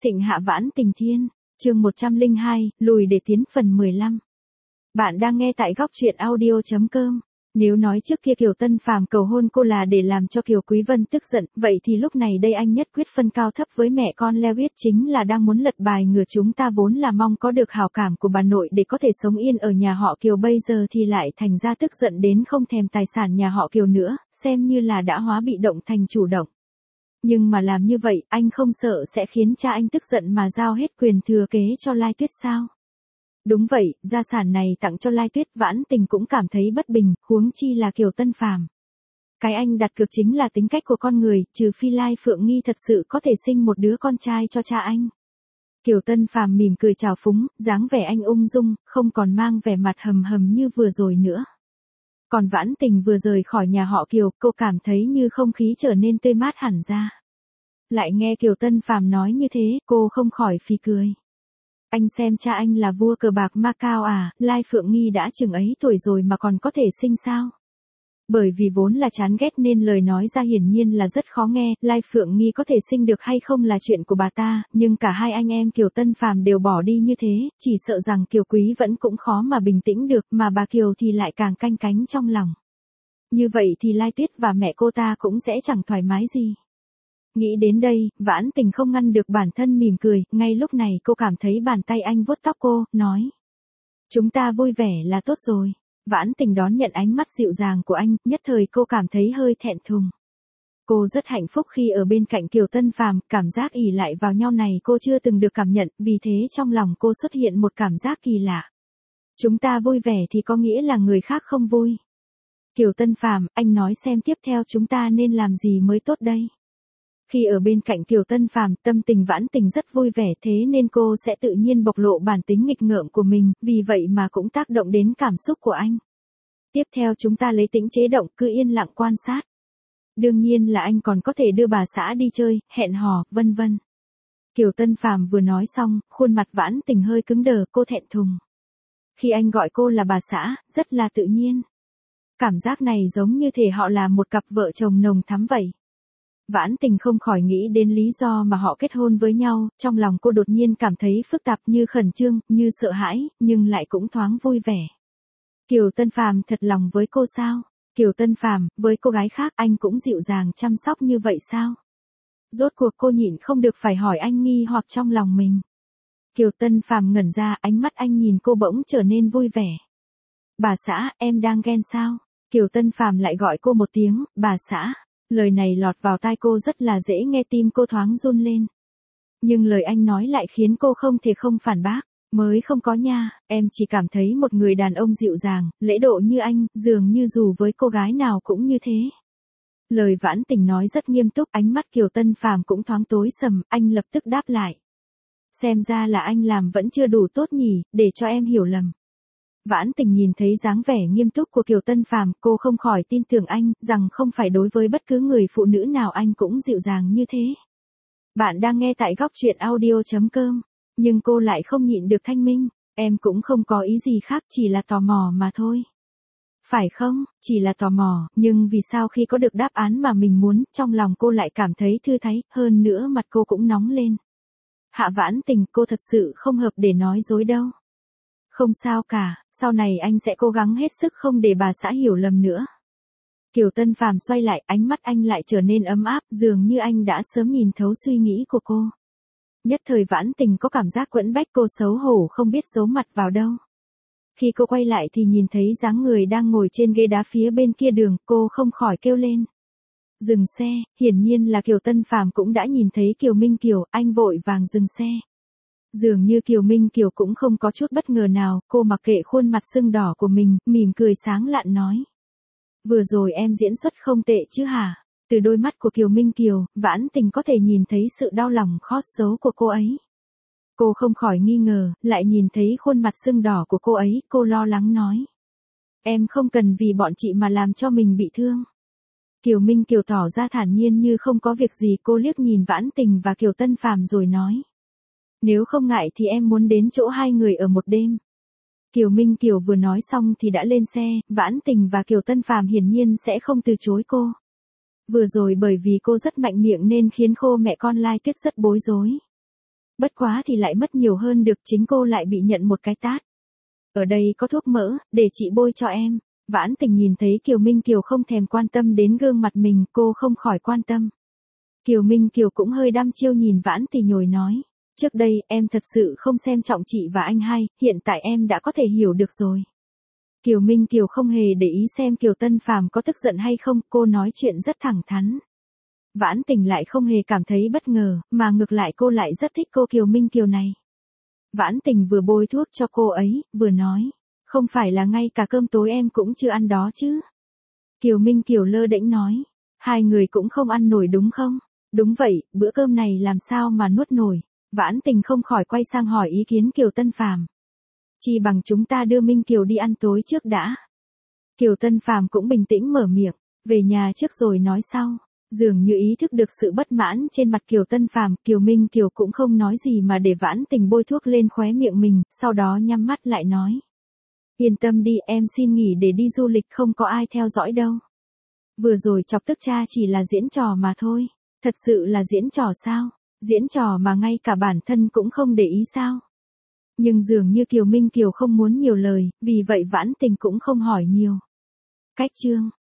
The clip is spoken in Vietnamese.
Thịnh hạ vãn tình thiên, chương 102, lùi để tiến phần 15. Bạn đang nghe tại góc truyện audio.com. Nếu nói trước kia Kiều Tân Phàm cầu hôn cô là để làm cho Kiều Quý Vân tức giận, vậy thì lúc này đây anh nhất quyết phân cao thấp với mẹ con Lewis chính là đang muốn lật bài ngửa, chúng ta vốn là mong có được hảo cảm của bà nội để có thể sống yên ở nhà họ Kiều, bây giờ thì lại thành ra tức giận đến không thèm tài sản nhà họ Kiều nữa, xem như là đã hóa bị động thành chủ động. Nhưng mà làm như vậy, anh không sợ sẽ khiến cha anh tức giận mà giao hết quyền thừa kế cho Lai Tuyết sao? Đúng vậy, gia sản này tặng cho Lai Tuyết, Vãn Tình cũng cảm thấy bất bình, huống chi là Kiều Tân Phàm. Cái anh đặt cược chính là tính cách của con người, trừ phi Lai Phượng Nghi thật sự có thể sinh một đứa con trai cho cha anh. Kiều Tân Phàm mỉm cười chào phúng, dáng vẻ anh ung dung, không còn mang vẻ mặt hầm hầm như vừa rồi nữa. Còn Vãn Tình vừa rời khỏi nhà họ Kiều, cô cảm thấy như không khí trở nên tươi mát hẳn ra. Lại nghe Kiều Tân Phàm nói như thế, cô không khỏi phì cười. Anh xem cha anh là vua cờ bạc Macao à, Lai Phượng Nghi đã chừng ấy tuổi rồi mà còn có thể sinh sao? Bởi vì vốn là chán ghét nên lời nói ra hiển nhiên là rất khó nghe, Lai Phượng Nghi có thể sinh được hay không là chuyện của bà ta, nhưng cả hai anh em Kiều Tân Phàm đều bỏ đi như thế, chỉ sợ rằng Kiều Quý vẫn cũng khó mà bình tĩnh được, mà bà Kiều thì lại càng canh cánh trong lòng. Như vậy thì Lai Tuyết và mẹ cô ta cũng sẽ chẳng thoải mái gì. Nghĩ đến đây, Vãn Tình không ngăn được bản thân mỉm cười, ngay lúc này cô cảm thấy bàn tay anh vuốt tóc cô, nói. Chúng ta vui vẻ là tốt rồi. Vãn Tình đón nhận ánh mắt dịu dàng của anh, nhất thời cô cảm thấy hơi thẹn thùng. Cô rất hạnh phúc khi ở bên cạnh Kiều Tân Phàm, cảm giác ỷ lại vào nhau này cô chưa từng được cảm nhận, vì thế trong lòng cô xuất hiện một cảm giác kỳ lạ. Chúng ta vui vẻ thì có nghĩa là người khác không vui. Kiều Tân Phàm, anh nói xem tiếp theo chúng ta nên làm gì mới tốt đây? Khi ở bên cạnh Kiều Tân Phàm, tâm tình Vãn Tình rất vui vẻ, thế nên cô sẽ tự nhiên bộc lộ bản tính nghịch ngợm của mình, vì vậy mà cũng tác động đến cảm xúc của anh. Tiếp theo chúng ta lấy tĩnh chế động, cứ yên lặng quan sát. Đương nhiên là anh còn có thể đưa bà xã đi chơi, hẹn hò, vân vân. Kiều Tân Phàm vừa nói xong, khuôn mặt Vãn Tình hơi cứng đờ, cô thẹn thùng. Khi anh gọi cô là bà xã, rất là tự nhiên. Cảm giác này giống như thể họ là một cặp vợ chồng nồng thắm vậy. Vãn Tình không khỏi nghĩ đến lý do mà họ kết hôn với nhau, trong lòng cô đột nhiên cảm thấy phức tạp, như khẩn trương, như sợ hãi, nhưng lại cũng thoáng vui vẻ. Kiều Tân Phàm thật lòng với cô sao? Kiều Tân Phàm, với cô gái khác anh cũng dịu dàng chăm sóc như vậy sao? Rốt cuộc cô nhịn không được phải hỏi anh nghi hoặc trong lòng mình. Kiều Tân Phàm ngẩn ra, ánh mắt anh nhìn cô bỗng trở nên vui vẻ. Bà xã, em đang ghen sao? Kiều Tân Phàm lại gọi cô một tiếng, bà xã. Lời này lọt vào tai cô rất là dễ nghe, tim cô thoáng run lên. Nhưng lời anh nói lại khiến cô không thể không phản bác. Mới không có nha, em chỉ cảm thấy một người đàn ông dịu dàng, lễ độ như anh, dường như dù với cô gái nào cũng như thế. Lời Vãn Tình nói rất nghiêm túc, ánh mắt Kiều Tân Phàm cũng thoáng tối sầm, anh lập tức đáp lại. Xem ra là anh làm vẫn chưa đủ tốt nhỉ, để cho em hiểu lầm. Vãn Tình nhìn thấy dáng vẻ nghiêm túc của Kiều Tân Phàm, cô không khỏi tin tưởng anh, rằng không phải đối với bất cứ người phụ nữ nào anh cũng dịu dàng như thế. Bạn đang nghe tại góc truyện audio.com, nhưng cô lại không nhịn được thanh minh, em cũng không có ý gì khác, chỉ là tò mò mà thôi. Phải không, chỉ là tò mò, nhưng vì sao khi có được đáp án mà mình muốn, trong lòng cô lại cảm thấy thư thái, hơn nữa mặt cô cũng nóng lên. Hạ Vãn Tình, cô thật sự không hợp để nói dối đâu. Không sao cả, sau này anh sẽ cố gắng hết sức không để bà xã hiểu lầm nữa. Kiều Tân Phàm xoay lại, ánh mắt anh lại trở nên ấm áp, dường như anh đã sớm nhìn thấu suy nghĩ của cô. Nhất thời Vãn Tình có cảm giác quẫn bách, cô xấu hổ không biết giấu mặt vào đâu. Khi cô quay lại thì nhìn thấy dáng người đang ngồi trên ghế đá phía bên kia đường, cô không khỏi kêu lên. Dừng xe, hiển nhiên là Kiều Tân Phàm cũng đã nhìn thấy Kiều Minh Kiều, anh vội vàng dừng xe. Dường như Kiều Minh Kiều cũng không có chút bất ngờ nào, cô mặc kệ khuôn mặt sưng đỏ của mình, mỉm cười sáng lạn nói. Vừa rồi em diễn xuất không tệ chứ hả? Từ đôi mắt của Kiều Minh Kiều, Vãn Tình có thể nhìn thấy sự đau lòng xót xấu của cô ấy. Cô không khỏi nghi ngờ, lại nhìn thấy khuôn mặt sưng đỏ của cô ấy, cô lo lắng nói. Em không cần vì bọn chị mà làm cho mình bị thương. Kiều Minh Kiều tỏ ra thản nhiên như không có việc gì, cô liếc nhìn Vãn Tình và Kiều Tân Phàm rồi nói. Nếu không ngại thì em muốn đến chỗ hai người ở một đêm. Kiều Minh Kiều vừa nói xong thì đã lên xe, Vãn Tình và Kiều Tân Phàm hiển nhiên sẽ không từ chối cô. Vừa rồi bởi vì cô rất mạnh miệng nên khiến mẹ con Lai Tuyết rất bối rối. Bất quá thì lại mất nhiều hơn được, chính cô lại bị nhận một cái tát. Ở đây có thuốc mỡ, để chị bôi cho em. Vãn Tình nhìn thấy Kiều Minh Kiều không thèm quan tâm đến gương mặt mình, cô không khỏi quan tâm. Kiều Minh Kiều cũng hơi đăm chiêu nhìn Vãn Tỷ nhồi nói. Trước đây em thật sự không xem trọng chị và anh hai, hiện tại em đã có thể hiểu được rồi. Kiều Minh Kiều không hề để ý xem Kiều Tân Phàm có tức giận hay không, cô nói chuyện rất thẳng thắn. Vãn Tình lại không hề cảm thấy bất ngờ, mà ngược lại cô lại rất thích cô Kiều Minh Kiều này. Vãn Tình vừa bôi thuốc cho cô ấy, vừa nói, không phải là ngay cả cơm tối em cũng chưa ăn đó chứ. Kiều Minh Kiều lơ đễnh nói, hai người cũng không ăn nổi đúng không? Đúng vậy, bữa cơm này làm sao mà nuốt nổi. Vãn Tình không khỏi quay sang hỏi ý kiến Kiều Tân Phàm. Chỉ bằng chúng ta đưa Minh Kiều đi ăn tối trước đã. Kiều Tân Phàm cũng bình tĩnh mở miệng, về nhà trước rồi nói sau. Dường như ý thức được sự bất mãn trên mặt Kiều Tân Phàm, Kiều Minh Kiều cũng không nói gì mà để Vãn Tình bôi thuốc lên khóe miệng mình, sau đó nhắm mắt lại nói. Yên tâm đi, em xin nghỉ để đi du lịch, không có ai theo dõi đâu. Vừa rồi chọc tức cha chỉ là diễn trò mà thôi. Thật sự là diễn trò sao? Diễn trò mà ngay cả bản thân cũng không để ý sao? Nhưng dường như Kiều Minh Kiều không muốn nhiều lời, vì vậy Vãn Tình cũng không hỏi nhiều. Cách chương